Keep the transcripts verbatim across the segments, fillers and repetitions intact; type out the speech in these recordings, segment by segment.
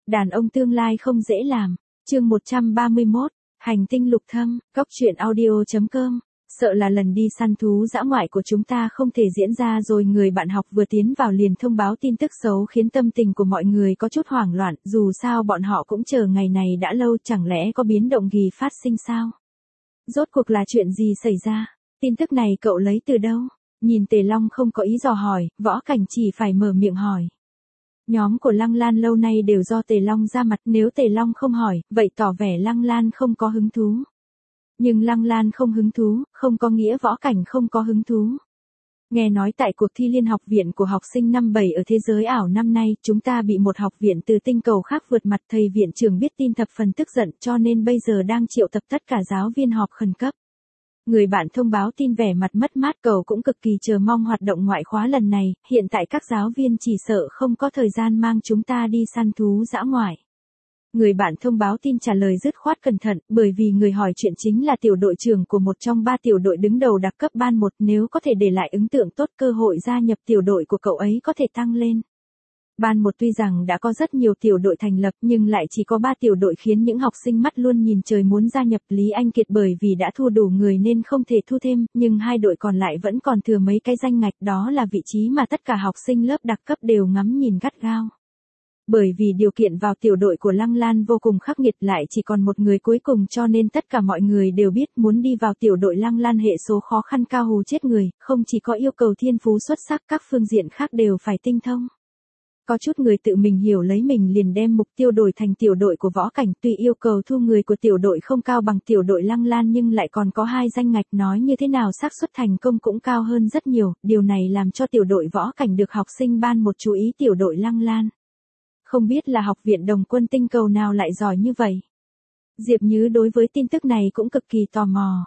Đàn ông tương lai không dễ làm. Chương một trăm ba mươi mốt, Hành tinh lục thâm, Cóc truyện audio chấm com. Sợ là lần đi săn thú dã ngoại của chúng ta không thể diễn ra rồi. Người bạn học vừa tiến vào liền thông báo tin tức xấu khiến tâm tình của mọi người có chút hoảng loạn, dù sao bọn họ cũng chờ ngày này đã lâu, chẳng lẽ có biến động gì phát sinh sao? Rốt cuộc là chuyện gì xảy ra? Tin tức này cậu lấy từ đâu? Nhìn Tề Long không có ý dò hỏi, Võ Cảnh chỉ phải mở miệng hỏi. Nhóm của Lăng Lan lâu nay đều do Tề Long ra mặt, nếu Tề Long không hỏi, vậy tỏ vẻ Lăng Lan không có hứng thú. Nhưng Lăng Lan không hứng thú, không có nghĩa Võ Cảnh không có hứng thú. Nghe nói tại cuộc thi liên học viện của học sinh năm bảy ở thế giới ảo năm nay, chúng ta bị một học viện từ tinh cầu khác vượt mặt, thầy viện trưởng biết tin thập phần tức giận cho nên bây giờ đang triệu tập tất cả giáo viên họp khẩn cấp. Người bạn thông báo tin vẻ mặt mất mát, cậu cũng cực kỳ chờ mong hoạt động ngoại khóa lần này, hiện tại các giáo viên chỉ sợ không có thời gian mang chúng ta đi săn thú dã ngoại. Người bạn thông báo tin trả lời dứt khoát cẩn thận, bởi vì người hỏi chuyện chính là tiểu đội trưởng của một trong ba tiểu đội đứng đầu đặc cấp ban một, nếu có thể để lại ấn tượng tốt, cơ hội gia nhập tiểu đội của cậu ấy có thể tăng lên. Ban một tuy rằng đã có rất nhiều tiểu đội thành lập nhưng lại chỉ có ba tiểu đội khiến những học sinh mắt luôn nhìn trời muốn gia nhập. Lý Anh Kiệt bởi vì đã thua đủ người nên không thể thu thêm, nhưng hai đội còn lại vẫn còn thừa mấy cái danh ngạch, đó là vị trí mà tất cả học sinh lớp đặc cấp đều ngắm nhìn gắt gao. Bởi vì điều kiện vào tiểu đội của Lăng Lan vô cùng khắc nghiệt, lại chỉ còn một người cuối cùng cho nên tất cả mọi người đều biết muốn đi vào tiểu đội Lăng Lan hệ số khó khăn cao hù chết người, không chỉ có yêu cầu thiên phú xuất sắc, các phương diện khác đều phải tinh thông. Có chút người tự mình hiểu lấy mình liền đem mục tiêu đổi thành tiểu đội của Võ Cảnh, tuy yêu cầu thu người của tiểu đội không cao bằng tiểu đội Lăng Lan nhưng lại còn có hai danh ngạch, nói như thế nào xác suất thành công cũng cao hơn rất nhiều, điều này làm cho tiểu đội Võ Cảnh được học sinh ban một chú ý tiểu đội Lăng Lan. Không biết là học viện Đồng Quân tinh cầu nào lại giỏi như vậy? Diệp Nhứ đối với tin tức này cũng cực kỳ tò mò.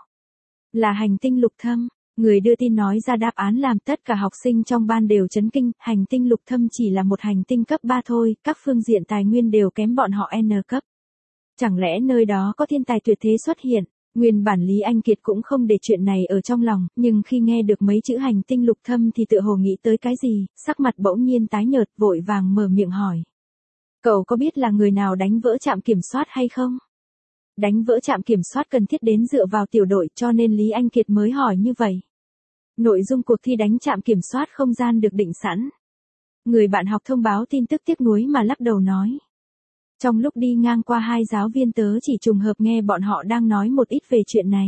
Là hành tinh lục thâm. Người đưa tin nói ra đáp án làm tất cả học sinh trong ban đều chấn kinh, hành tinh lục thâm chỉ là một hành tinh cấp ba thôi, các phương diện tài nguyên đều kém bọn họ N cấp. Chẳng lẽ nơi đó có thiên tài tuyệt thế xuất hiện? Nguyên bản Lý Anh Kiệt cũng không để chuyện này ở trong lòng, nhưng khi nghe được mấy chữ hành tinh lục thâm thì tựa hồ nghĩ tới cái gì, sắc mặt bỗng nhiên tái nhợt, vội vàng mở miệng hỏi. Cậu có biết là người nào đánh vỡ trạm kiểm soát hay không? Đánh vỡ trạm kiểm soát cần thiết đến dựa vào tiểu đội cho nên Lý Anh Kiệt mới hỏi như vậy. Nội dung cuộc thi đánh trạm kiểm soát không gian được định sẵn. Người bạn học thông báo tin tức tiếc nuối mà lắc đầu nói. Trong lúc đi ngang qua hai giáo viên tớ chỉ trùng hợp nghe bọn họ đang nói một ít về chuyện này.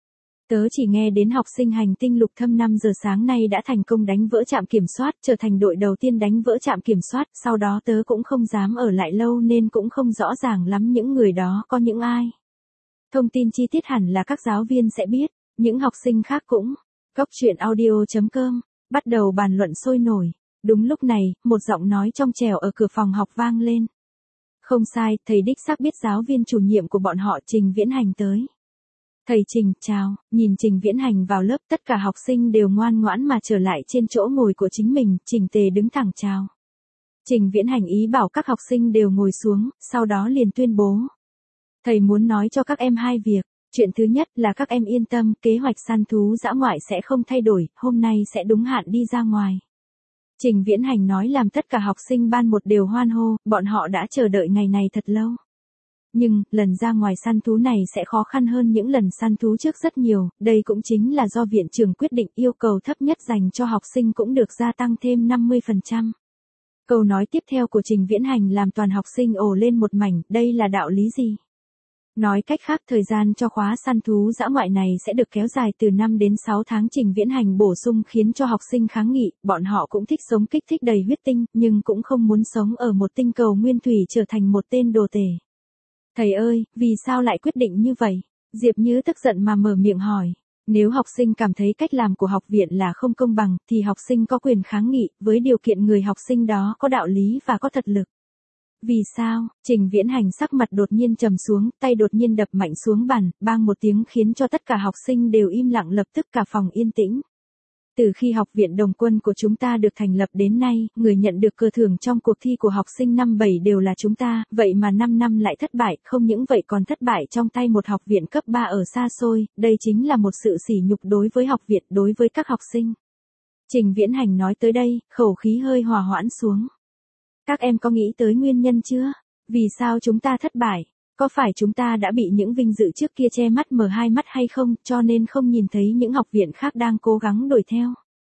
Tớ chỉ nghe đến học sinh hành tinh lục thâm năm giờ sáng nay đã thành công đánh vỡ trạm kiểm soát, trở thành đội đầu tiên đánh vỡ trạm kiểm soát, sau đó tớ cũng không dám ở lại lâu nên cũng không rõ ràng lắm những người đó có những ai. Thông tin chi tiết hẳn là các giáo viên sẽ biết, những học sinh khác cũng. Cóc truyện audio chấm com, bắt đầu bàn luận sôi nổi. Đúng lúc này, một giọng nói trong trẻo ở cửa phòng học vang lên. Không sai, thầy đích xác biết giáo viên chủ nhiệm của bọn họ Trình Viễn Hành tới. Thầy Trình, chào, nhìn Trình Viễn Hành vào lớp tất cả học sinh đều ngoan ngoãn mà trở lại trên chỗ ngồi của chính mình, Trình Tề đứng thẳng chào. Trình Viễn Hành ý bảo các học sinh đều ngồi xuống, sau đó liền tuyên bố. Thầy muốn nói cho các em hai việc. Chuyện thứ nhất là các em yên tâm, kế hoạch săn thú dã ngoại sẽ không thay đổi, hôm nay sẽ đúng hạn đi ra ngoài. Trình Viễn Hành nói làm tất cả học sinh ban một đều hoan hô, bọn họ đã chờ đợi ngày này thật lâu. Nhưng, lần ra ngoài săn thú này sẽ khó khăn hơn những lần săn thú trước rất nhiều, đây cũng chính là do viện trưởng quyết định yêu cầu thấp nhất dành cho học sinh cũng được gia tăng thêm năm mươi phần trăm. Câu nói tiếp theo của Trình Viễn Hành làm toàn học sinh ồ lên một mảnh, đây là đạo lý gì? Nói cách khác thời gian cho khóa săn thú dã ngoại này sẽ được kéo dài từ năm đến sáu tháng. Trình Viễn Hành bổ sung khiến cho học sinh kháng nghị, bọn họ cũng thích sống kích thích đầy huyết tinh, nhưng cũng không muốn sống ở một tinh cầu nguyên thủy trở thành một tên đồ tể. Thầy ơi, vì sao lại quyết định như vậy? Diệp Nhứ tức giận mà mở miệng hỏi. Nếu học sinh cảm thấy cách làm của học viện là không công bằng, thì học sinh có quyền kháng nghị, với điều kiện người học sinh đó có đạo lý và có thật lực. Vì sao? Trình Viễn Hành sắc mặt đột nhiên trầm xuống, tay đột nhiên đập mạnh xuống bàn, bang một tiếng khiến cho tất cả học sinh đều im lặng, lập tức cả phòng yên tĩnh. Từ khi học viện Đồng Quân của chúng ta được thành lập đến nay, người nhận được cờ thưởng trong cuộc thi của học sinh năm bảy đều là chúng ta, vậy mà năm năm lại thất bại, không những vậy còn thất bại trong tay một học viện cấp ba ở xa xôi, đây chính là một sự sỉ nhục đối với học viện, đối với các học sinh. Trình Viễn Hành nói tới đây, khẩu khí hơi hòa hoãn xuống. Các em có nghĩ tới nguyên nhân chưa? Vì sao chúng ta thất bại? Có phải chúng ta đã bị những vinh dự trước kia che mắt mờ hai mắt hay không, cho nên không nhìn thấy những học viện khác đang cố gắng đuổi theo?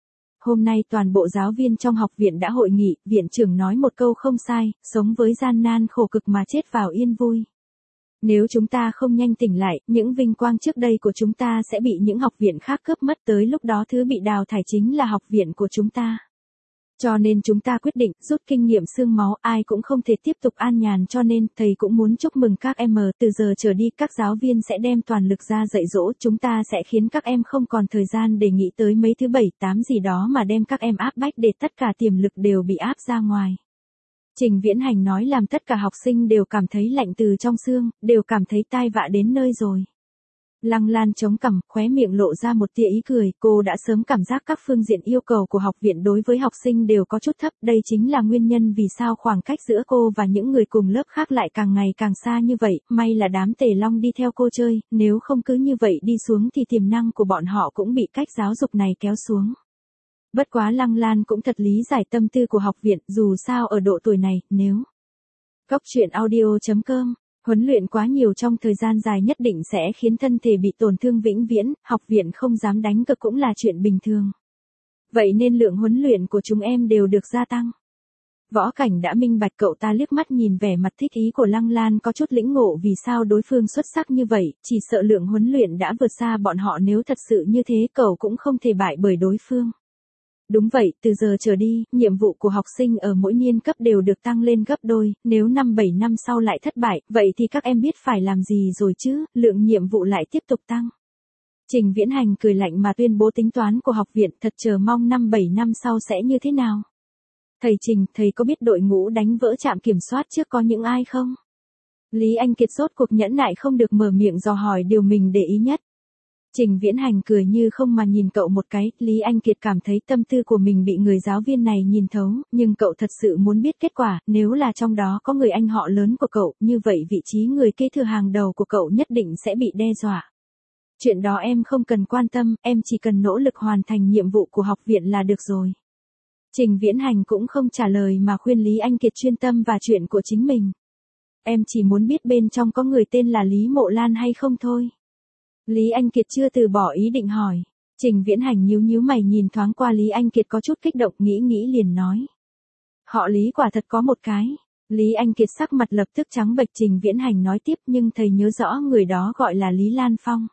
Hôm nay toàn bộ giáo viên trong học viện đã hội nghị, viện trưởng nói một câu không sai, sống với gian nan khổ cực mà chết vào yên vui. Nếu chúng ta không nhanh tỉnh lại, những vinh quang trước đây của chúng ta sẽ bị những học viện khác cướp mất, tới lúc đó thứ bị đào thải chính là học viện của chúng ta. Cho nên chúng ta quyết định rút kinh nghiệm xương máu, ai cũng không thể tiếp tục an nhàn, cho nên thầy cũng muốn chúc mừng các em. Từ giờ trở đi các giáo viên sẽ đem toàn lực ra dạy dỗ, chúng ta sẽ khiến các em không còn thời gian để nghĩ tới mấy thứ bảy tám gì đó mà đem các em áp bách để tất cả tiềm lực đều bị áp ra ngoài. Trình Viễn Hành nói làm tất cả học sinh đều cảm thấy lạnh từ trong xương, đều cảm thấy tai vạ đến nơi rồi. Lăng Lan chống cằm, khóe miệng lộ ra một tia ý cười, cô đã sớm cảm giác các phương diện yêu cầu của học viện đối với học sinh đều có chút thấp, đây chính là nguyên nhân vì sao khoảng cách giữa cô và những người cùng lớp khác lại càng ngày càng xa như vậy, may là đám Tề Long đi theo cô chơi, nếu không cứ như vậy đi xuống thì tiềm năng của bọn họ cũng bị cách giáo dục này kéo xuống. Bất quá Lăng Lan cũng thật lý giải tâm tư của học viện, dù sao ở độ tuổi này, nếu Cốc truyện audio chấm com huấn luyện quá nhiều trong thời gian dài nhất định sẽ khiến thân thể bị tổn thương vĩnh viễn, học viện không dám đánh cược cũng là chuyện bình thường. Vậy nên lượng huấn luyện của chúng em đều được gia tăng. Võ Cảnh đã minh bạch, cậu ta liếc mắt nhìn vẻ mặt thích ý của Lăng Lan có chút lĩnh ngộ vì sao đối phương xuất sắc như vậy, chỉ sợ lượng huấn luyện đã vượt xa bọn họ, nếu thật sự như thế cậu cũng không thể bại bởi đối phương. Đúng vậy, từ giờ trở đi, nhiệm vụ của học sinh ở mỗi niên cấp đều được tăng lên gấp đôi, nếu năm bảy năm sau lại thất bại, vậy thì các em biết phải làm gì rồi chứ, lượng nhiệm vụ lại tiếp tục tăng. Trình Viễn Hành cười lạnh mà tuyên bố tính toán của học viện, thật chờ mong năm bảy năm sau sẽ như thế nào. Thầy Trình, thầy có biết đội ngũ đánh vỡ trạm kiểm soát trước có những ai không? Lý Anh Kiệt rốt cuộc nhẫn nại không được mở miệng dò hỏi điều mình để ý nhất. Trình Viễn Hành cười như không mà nhìn cậu một cái, Lý Anh Kiệt cảm thấy tâm tư của mình bị người giáo viên này nhìn thấu, nhưng cậu thật sự muốn biết kết quả, nếu là trong đó có người anh họ lớn của cậu, như vậy vị trí người kế thừa hàng đầu của cậu nhất định sẽ bị đe dọa. Chuyện đó em không cần quan tâm, em chỉ cần nỗ lực hoàn thành nhiệm vụ của học viện là được rồi. Trình Viễn Hành cũng không trả lời mà khuyên Lý Anh Kiệt chuyên tâm vào chuyện của chính mình. Em chỉ muốn biết bên trong có người tên là Lý Mộ Lan hay không thôi. Lý Anh Kiệt chưa từ bỏ ý định hỏi. Trình Viễn Hành nhíu nhíu mày nhìn thoáng qua Lý Anh Kiệt có chút kích động, nghĩ nghĩ liền nói. Họ Lý quả thật có một cái. Lý Anh Kiệt sắc mặt lập tức trắng bệch. Trình Viễn Hành nói tiếp, nhưng thầy nhớ rõ người đó gọi là Lý Lan Phong.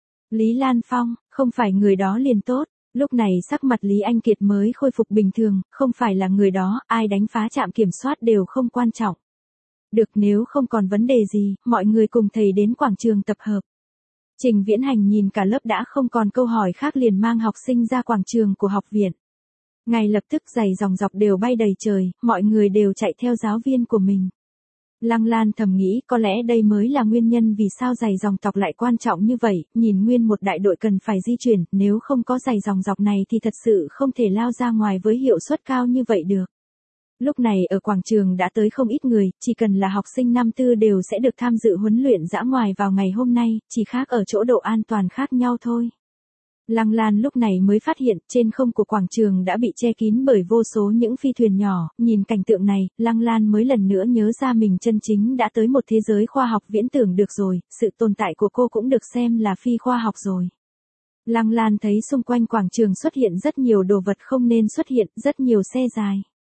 Lý Lan Phong, không phải người đó liền tốt. Lúc này sắc mặt Lý Anh Kiệt mới khôi phục bình thường, không phải là người đó, ai đánh phá trạm kiểm soát đều không quan trọng. Được, nếu không còn vấn đề gì, mọi người cùng thầy đến quảng trường tập hợp. Trình Viễn Hành nhìn cả lớp đã không còn câu hỏi khác liền mang học sinh ra quảng trường của học viện. Ngay lập tức giày dòng dọc đều bay đầy trời, mọi người đều chạy theo giáo viên của mình. Lăng Lan thầm nghĩ có lẽ đây mới là nguyên nhân vì sao giày dòng tọc lại quan trọng như vậy, nhìn nguyên một đại đội cần phải di chuyển, nếu không có giày dòng dọc này thì thật sự không thể lao ra ngoài với hiệu suất cao như vậy được. Lúc này ở quảng trường đã tới không ít người, chỉ cần là học sinh năm tư đều sẽ được tham dự huấn luyện dã ngoại vào ngày hôm nay, chỉ khác ở chỗ độ an toàn khác nhau thôi. Lăng Lan lúc này mới phát hiện trên không của quảng trường đã bị che kín bởi vô số những phi thuyền nhỏ, nhìn cảnh tượng này, Lăng Lan mới lần nữa nhớ ra mình chân chính đã tới một thế giới khoa học viễn tưởng được rồi, sự tồn tại của cô cũng được xem là phi khoa học rồi. Lăng Lan thấy xung quanh quảng trường xuất hiện rất nhiều đồ vật không nên xuất hiện, rất nhiều xe dài.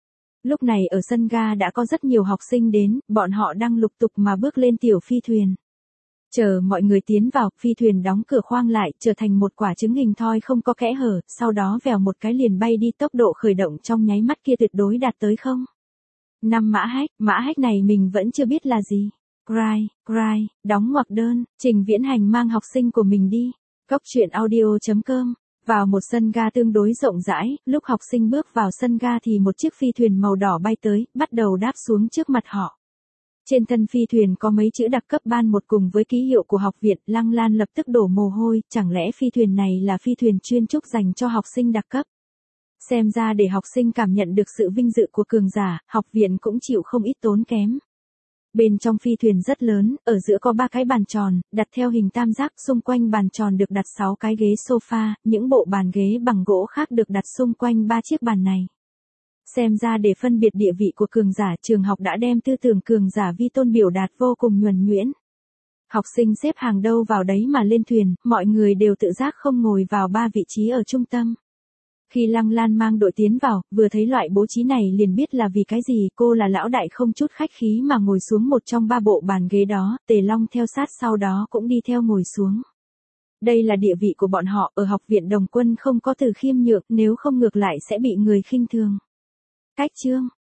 Lúc này ở sân ga đã có rất nhiều học sinh đến, bọn họ đang lục tục mà bước lên tiểu phi thuyền. Chờ mọi người tiến vào, phi thuyền đóng cửa khoang lại, trở thành một quả trứng hình thoi không có kẽ hở, sau đó vèo một cái liền bay đi, tốc độ khởi động trong nháy mắt kia tuyệt đối đạt tới không. Năm mã hách, mã hách này mình vẫn chưa biết là gì. Cry, cry, đóng ngoặc đơn, Trình Viễn Hành mang học sinh của mình đi. Cốc truyện audio chấm com Vào một sân ga tương đối rộng rãi, lúc học sinh bước vào sân ga thì một chiếc phi thuyền màu đỏ bay tới, bắt đầu đáp xuống trước mặt họ. Trên thân phi thuyền có mấy chữ đặc cấp ban một cùng với ký hiệu của học viện, Lăng Lan lập tức đổ mồ hôi, chẳng lẽ phi thuyền này là phi thuyền chuyên trúc dành cho học sinh đặc cấp. Xem ra để học sinh cảm nhận được sự vinh dự của cường giả, học viện cũng chịu không ít tốn kém. Bên trong phi thuyền rất lớn, ở giữa có ba cái bàn tròn, đặt theo hình tam giác, xung quanh bàn tròn được đặt sáu cái ghế sofa, những bộ bàn ghế bằng gỗ khác được đặt xung quanh ba chiếc bàn này. Xem ra để phân biệt địa vị của cường giả, trường học đã đem tư tưởng cường giả vi tôn biểu đạt vô cùng nhuần nhuyễn. Học sinh xếp hàng đâu vào đấy mà lên thuyền, mọi người đều tự giác không ngồi vào ba vị trí ở trung tâm. Khi Lăng Lan mang đội tiến vào, vừa thấy loại bố trí này liền biết là vì cái gì, cô là lão đại không chút khách khí mà ngồi xuống một trong ba bộ bàn ghế đó, Tề Long theo sát sau đó cũng đi theo ngồi xuống. Đây là địa vị của bọn họ, ở học viện Đồng Quân không có từ khiêm nhượng, nếu không ngược lại sẽ bị người khinh thường. Cách chương